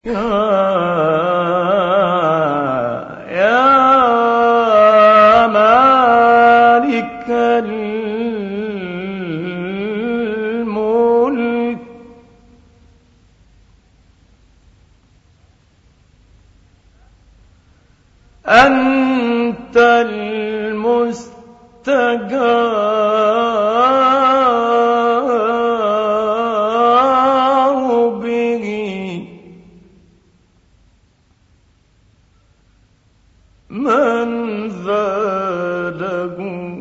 يا مالك الملك أنت المستجار به من ذا له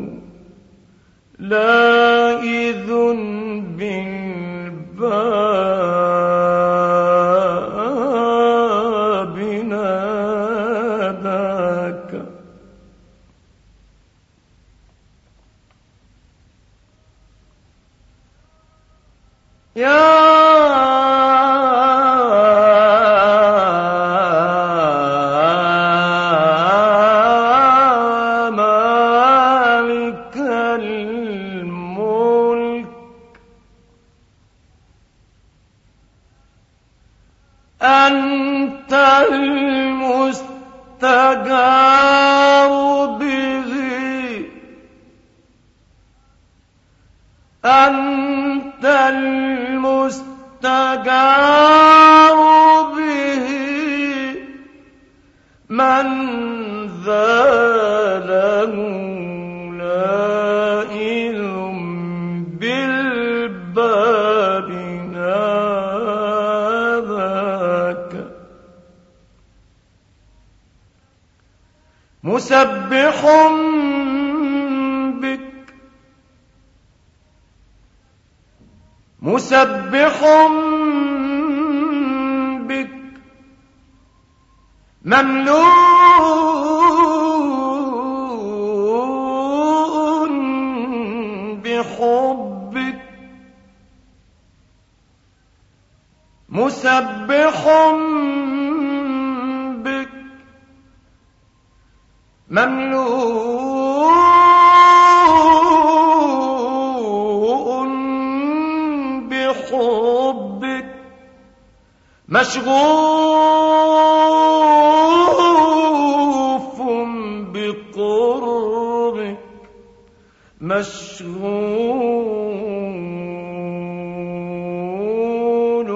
لائذ بالباب ناداك يا مالك الملك أنت المستجار به أنت المستجار به من ذا له لائذ بالباب ناداك مسبح بك مسبح بك مملوء بحبك مسبح بك مملوء بحبك مشغوف بقربك مشغول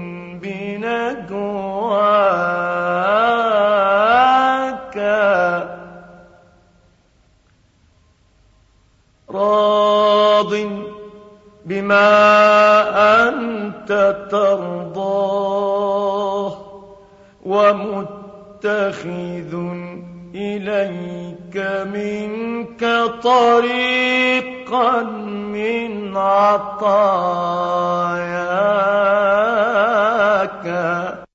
بنجواك راض بما أنت ترضاه ومتخذ إليك منك طريقا من عطايا